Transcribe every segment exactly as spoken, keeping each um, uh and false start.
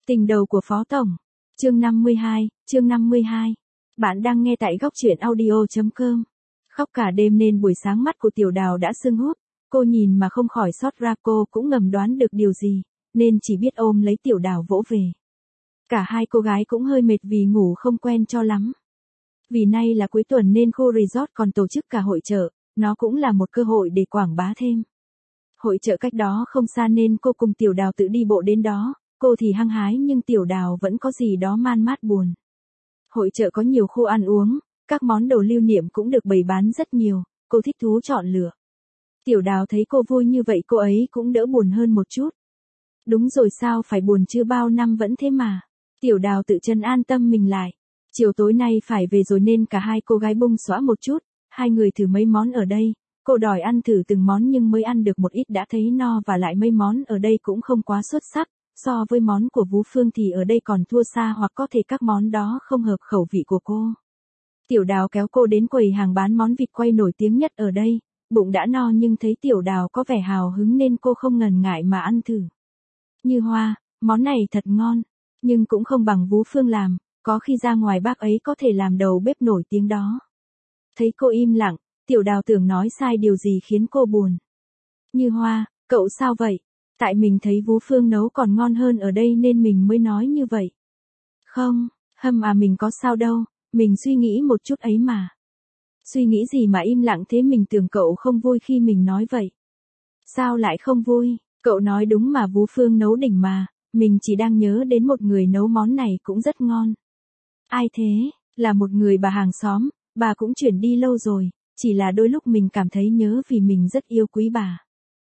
Tình đầu của Phó Tổng. Chương năm mươi hai, chương năm mươi hai. Bạn đang nghe tại góc truyện audio chấm com. Khóc cả đêm nên buổi sáng mắt của Tiểu Đào đã sưng húp, cô nhìn mà không khỏi xót ra, cô cũng ngầm đoán được điều gì, nên chỉ biết ôm lấy Tiểu Đào vỗ về. Cả hai cô gái cũng hơi mệt vì ngủ không quen cho lắm. Vì nay là cuối tuần nên khu resort còn tổ chức cả hội chợ, nó cũng là một cơ hội để quảng bá thêm. Hội chợ cách đó không xa nên cô cùng Tiểu Đào tự đi bộ đến đó, cô thì hăng hái nhưng Tiểu Đào vẫn có gì đó man mát buồn. Hội chợ có nhiều khu ăn uống, các món đồ lưu niệm cũng được bày bán rất nhiều, cô thích thú chọn lựa. Tiểu Đào thấy cô vui như vậy cô ấy cũng đỡ buồn hơn một chút. Đúng rồi, sao phải buồn chứ, bao năm vẫn thế mà. Tiểu Đào tự trấn an tâm mình lại. Chiều tối nay phải về rồi nên cả hai cô gái bung xõa một chút, hai người thử mấy món ở đây. Cô đòi ăn thử từng món nhưng mới ăn được một ít đã thấy no, và lại mấy món ở đây cũng không quá xuất sắc. So với món của Vũ Phương thì ở đây còn thua xa, hoặc có thể các món đó không hợp khẩu vị của cô. Tiểu Đào kéo cô đến quầy hàng bán món vịt quay nổi tiếng nhất ở đây. Bụng đã no nhưng thấy Tiểu Đào có vẻ hào hứng nên cô không ngần ngại mà ăn thử. Như Hoa, món này thật ngon, nhưng cũng không bằng Vũ Phương làm, có khi ra ngoài bác ấy có thể làm đầu bếp nổi tiếng đó. Thấy cô im lặng, Tiểu Đào tưởng nói sai điều gì khiến cô buồn. Như Hoa, cậu sao vậy? Tại mình thấy Vũ Phương nấu còn ngon hơn ở đây nên mình mới nói như vậy. Không, Hâm à, mình có sao đâu, mình suy nghĩ một chút ấy mà. Suy nghĩ gì mà im lặng thế, mình tưởng cậu không vui khi mình nói vậy. Sao lại không vui, cậu nói đúng mà, Vũ Phương nấu đỉnh mà, mình chỉ đang nhớ đến một người nấu món này cũng rất ngon. Ai thế? Là một người bà hàng xóm, bà cũng chuyển đi lâu rồi, chỉ là đôi lúc mình cảm thấy nhớ vì mình rất yêu quý bà.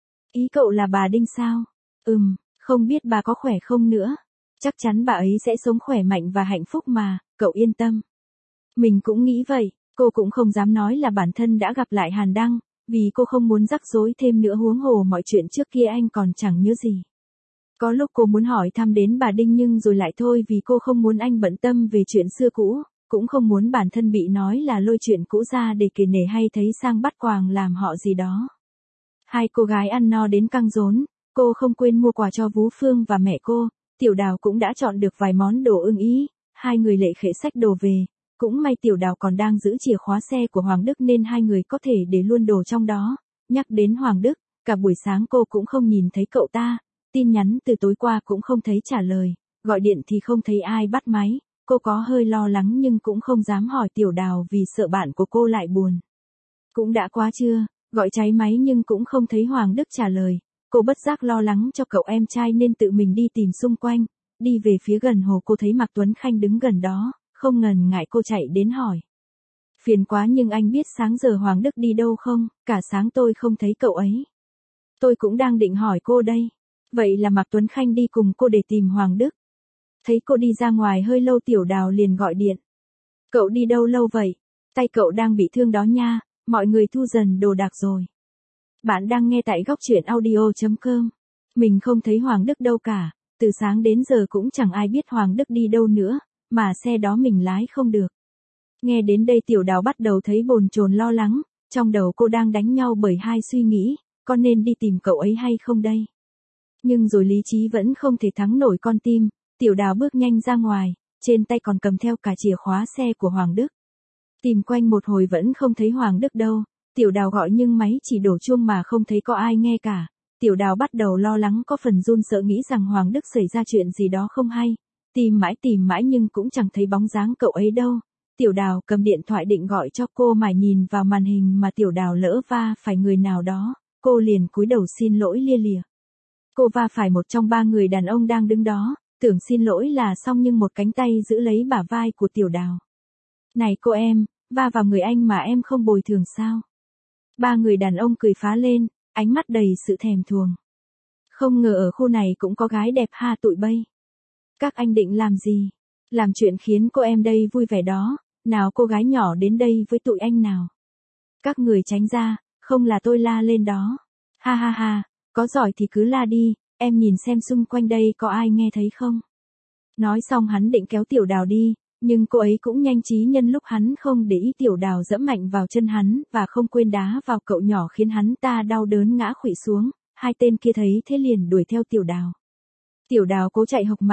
Ý cậu là bà Đinh sao? Ừm, không biết bà có khỏe không nữa. Chắc chắn bà ấy sẽ sống khỏe mạnh và hạnh phúc mà, cậu yên tâm. Mình cũng nghĩ vậy, cô cũng không dám nói là bản thân đã gặp lại Hàn Đăng, vì cô không muốn rắc rối thêm nữa, huống hồ mọi chuyện trước kia anh còn chẳng nhớ gì. Có lúc cô muốn hỏi thăm đến bà Đinh nhưng rồi lại thôi, vì cô không muốn anh bận tâm về chuyện xưa cũ, cũng không muốn bản thân bị nói là lôi chuyện cũ ra để kể nể hay thấy sang bắt quàng làm họ gì đó. Hai cô gái ăn no đến căng rốn, cô không quên mua quà cho Vũ Phương và mẹ cô. Tiểu Đào cũng đã chọn được vài món đồ ưng ý, hai người lệ khệ xách đồ về. Cũng may Tiểu Đào còn đang giữ chìa khóa xe của Hoàng Đức nên hai người có thể để luôn đồ trong đó. Nhắc đến Hoàng Đức, cả buổi sáng cô cũng không nhìn thấy cậu ta, tin nhắn từ tối qua cũng không thấy trả lời, gọi điện thì không thấy ai bắt máy. Cô có hơi lo lắng nhưng cũng không dám hỏi Tiểu Đào vì sợ bạn của cô lại buồn. Cũng đã quá trưa, gọi cháy máy nhưng cũng không thấy Hoàng Đức trả lời. Cô bất giác lo lắng cho cậu em trai nên tự mình đi tìm xung quanh. Đi về phía gần hồ cô thấy Mạc Tuấn Khanh đứng gần đó, không ngần ngại cô chạy đến hỏi. Phiền quá nhưng anh biết sáng giờ Hoàng Đức đi đâu không? Cả sáng tôi không thấy cậu ấy. Tôi cũng đang định hỏi cô đây. Vậy là Mạc Tuấn Khanh đi cùng cô để tìm Hoàng Đức. Thấy cô đi ra ngoài hơi lâu, Tiểu Đào liền gọi điện. Cậu đi đâu lâu vậy? Tay cậu đang bị thương đó nha, mọi người thu dần đồ đạc rồi. Bạn đang nghe tại góc truyện audio chấm com. Mình không thấy Hoàng Đức đâu cả, từ sáng đến giờ cũng chẳng ai biết Hoàng Đức đi đâu nữa, mà xe đó mình lái không được. Nghe đến đây Tiểu Đào bắt đầu thấy bồn chồn lo lắng, trong đầu cô đang đánh nhau bởi hai suy nghĩ, có nên đi tìm cậu ấy hay không đây? Nhưng rồi lý trí vẫn không thể thắng nổi con tim, Tiểu Đào bước nhanh ra ngoài, trên tay còn cầm theo cả chìa khóa xe của Hoàng Đức. Tìm quanh một hồi vẫn không thấy Hoàng Đức đâu, Tiểu Đào gọi nhưng máy chỉ đổ chuông mà không thấy có ai nghe cả. Tiểu Đào bắt đầu lo lắng, có phần run sợ nghĩ rằng Hoàng Đức xảy ra chuyện gì đó không hay. Tìm mãi tìm mãi nhưng cũng chẳng thấy bóng dáng cậu ấy đâu. Tiểu Đào cầm điện thoại định gọi cho cô mà nhìn vào màn hình mà Tiểu Đào lỡ va phải người nào đó, cô liền cúi đầu xin lỗi lia lịa. Cô va phải một trong ba người đàn ông đang đứng đó, tưởng xin lỗi là xong nhưng một cánh tay giữ lấy bả vai của Tiểu Đào. Này cô em, va vào người anh mà em không bồi thường sao? Ba người đàn ông cười phá lên, ánh mắt đầy sự thèm thuồng. Không ngờ ở khu này cũng có gái đẹp ha tụi bay. Các anh định làm gì? Làm chuyện khiến cô em đây vui vẻ đó, nào cô gái nhỏ đến đây với tụi anh nào. Các người tránh ra, không là tôi la lên đó. Ha ha ha, có giỏi thì cứ la đi, em nhìn xem xung quanh đây có ai nghe thấy không. Nói xong hắn định kéo Tiểu Đào đi, nhưng cô ấy cũng nhanh trí nhân lúc hắn không để ý, Tiểu Đào giẫm mạnh vào chân hắn và không quên đá vào cậu nhỏ khiến hắn ta đau đớn ngã khuỵu xuống. Hai tên kia thấy thế liền đuổi theo Tiểu Đào. Tiểu Đào cố chạy hộc mạng,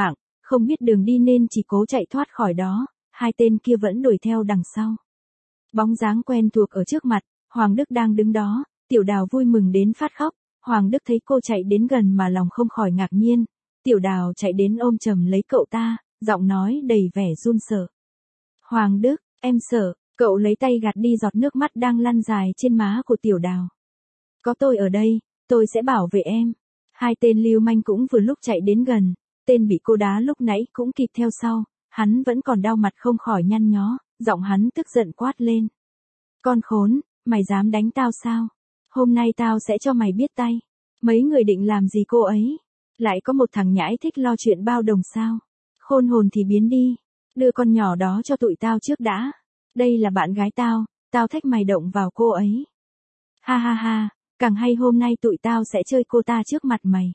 Không biết đường đi nên chỉ cố chạy thoát khỏi đó, hai tên kia vẫn đuổi theo đằng sau. Bóng dáng quen thuộc ở trước mặt, Hoàng Đức đang đứng đó, Tiểu Đào vui mừng đến phát khóc. Hoàng Đức thấy cô chạy đến gần mà lòng không khỏi ngạc nhiên. Tiểu Đào chạy đến ôm chầm lấy cậu ta, giọng nói đầy vẻ run sợ. Hoàng Đức, em sợ. Cậu lấy tay gạt đi giọt nước mắt đang lăn dài trên má của Tiểu Đào. Có tôi ở đây, tôi sẽ bảo vệ em. Hai tên lưu manh cũng vừa lúc chạy đến gần, tên bị cô đá lúc nãy cũng kịp theo sau, hắn vẫn còn đau mặt không khỏi nhăn nhó, giọng hắn tức giận quát lên. Con khốn, mày dám đánh tao sao? Hôm nay tao sẽ cho mày biết tay. Mấy người định làm gì cô ấy? Lại có một thằng nhãi thích lo chuyện bao đồng sao? Khôn hồn thì biến đi, đưa con nhỏ đó cho tụi tao trước đã. Đây là bạn gái tao, tao thách mày động vào cô ấy. Ha ha ha, càng hay hôm nay tụi tao sẽ chơi cô ta trước mặt mày.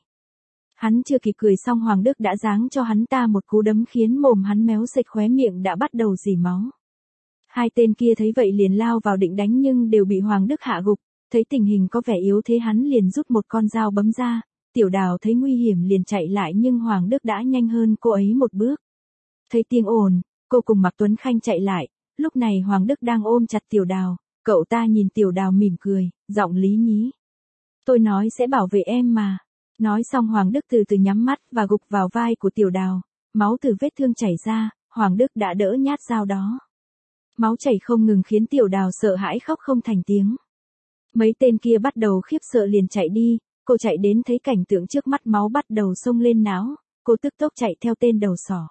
Hắn chưa kịp cười xong Hoàng Đức đã giáng cho hắn ta một cú đấm khiến mồm hắn méo sệt, khóe miệng đã bắt đầu rỉ máu. Hai tên kia thấy vậy liền lao vào định đánh nhưng đều bị Hoàng Đức hạ gục, thấy tình hình có vẻ yếu thế hắn liền rút một con dao bấm ra, Tiểu Đào thấy nguy hiểm liền chạy lại nhưng Hoàng Đức đã nhanh hơn cô ấy một bước. Thấy tiếng ồn, cô cùng Mạc Tuấn Khanh chạy lại, lúc này Hoàng Đức đang ôm chặt Tiểu Đào, cậu ta nhìn Tiểu Đào mỉm cười, giọng lý nhí. Tôi nói sẽ bảo vệ em mà. Nói xong Hoàng Đức từ từ nhắm mắt và gục vào vai của Tiểu Đào, máu từ vết thương chảy ra, Hoàng Đức đã đỡ nhát dao đó. Máu chảy không ngừng khiến Tiểu Đào sợ hãi khóc không thành tiếng. Mấy tên kia bắt đầu khiếp sợ liền chạy đi, cô chạy đến thấy cảnh tượng trước mắt máu bắt đầu xông lên não, cô tức tốc chạy theo tên đầu sỏ.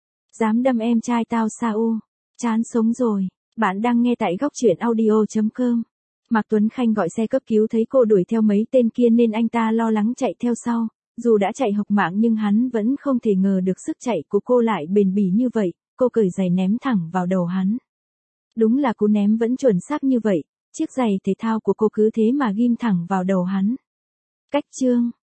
Dám đâm em trai tao sao? Chán sống rồi. Bạn đang nghe tại góc truyện audio chấm com. Mạc Tuấn Khanh gọi xe cấp cứu thấy cô đuổi theo mấy tên kia nên anh ta lo lắng chạy theo sau, dù đã chạy hộc mạng nhưng hắn vẫn không thể ngờ được sức chạy của cô lại bền bỉ như vậy, cô cởi giày ném thẳng vào đầu hắn. Đúng là cú ném vẫn chuẩn xác như vậy, chiếc giày thể thao của cô cứ thế mà ghim thẳng vào đầu hắn. Cách chương